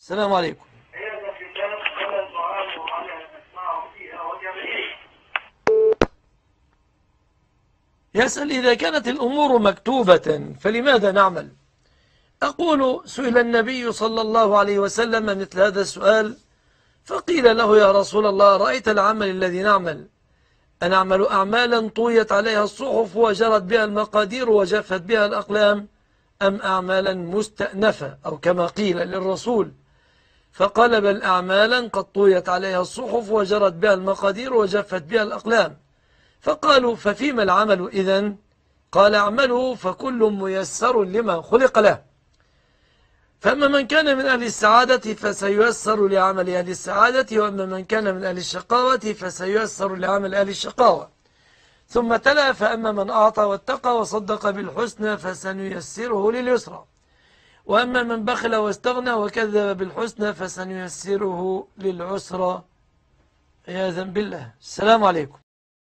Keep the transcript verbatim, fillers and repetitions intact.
السلام عليكم. يسأل إذا كانت الأمور مكتوبة فلماذا نعمل؟ أقول سئل النبي صلى الله عليه وسلم مثل هذا السؤال فقيل له يا رسول الله رأيت العمل الذي نعمل أنعمل أعمالا طويت عليها الصحف وجرت بها المقادير وجفت بها الأقلام أم أعمالا مستأنفة أو كما قيل للرسول؟ فقال بل أعمالا قد طويت عليها الصحف وجرت بها المقادير وجفت بها الأقلام. فقالوا ففيما العمل إذن؟ قال اعملوا فكل ميسر لما خلق له. فأما من كان من أهل السعادة فسييسر لعمل أهل السعادة، وأما من كان من أهل الشقاوة فسييسر لعمل أهل الشقاوة. ثم تلا فأما من أعطى واتقى وصدق بالحسنى فسنيسره لليسرى، وأما من بخل واستغنى وكذب بالحسنى فسنيسره للعسرى عياذا بالله. السلام عليكم.